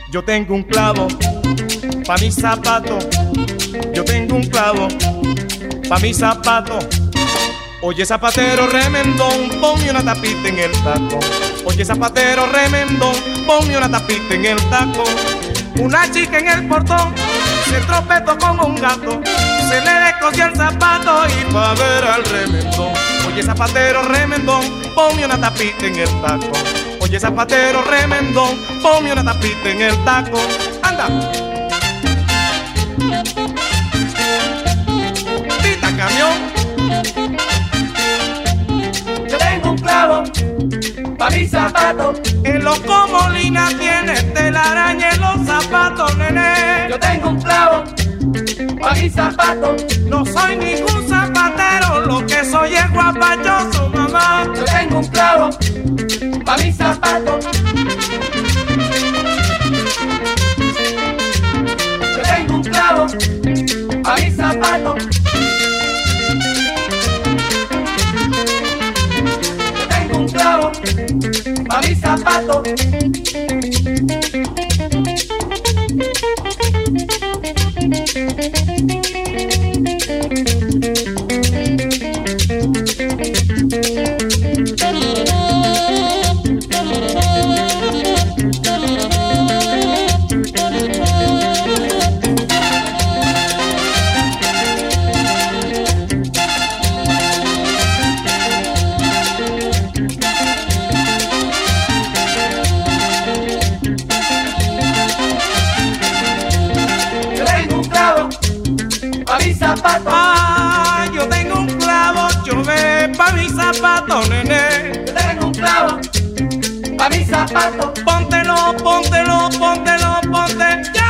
Yo tengo un clavo pa' mi zapato. Yo tengo un clavo pa' mi zapato. Oye, zapatero remendón, ponme una tapita en el taco. Oye, zapatero remendón, ponme una tapita en el taco. Una chica en el portón se tropezó con un gato, se le descosió el zapato y va a ver al remendón. Oye, zapatero remendón, ponme una tapita en el taco. Oye, zapatero remendón, ponme una tapita en el taco. Anda. Pita camión. Yo tengo un clavo pa' mi zapato. El loco Molina tiene telaraña en los zapatos, nene. Yo tengo un clavo pa' mi zapato. No soy ningún zapatero, lo que soy es guapachoso, mamá. Yo tengo un clavo pa' mi zapato. Yo tengo un clavo pa' mi zapato. Yo tengo un clavo pa' mi zapato. Ah, yo tengo un clavo, yo ve pa' mi zapato, nene. Yo tengo un clavo pa' mi zapato. Póntelo, póntelo, póntelo, ponte ya.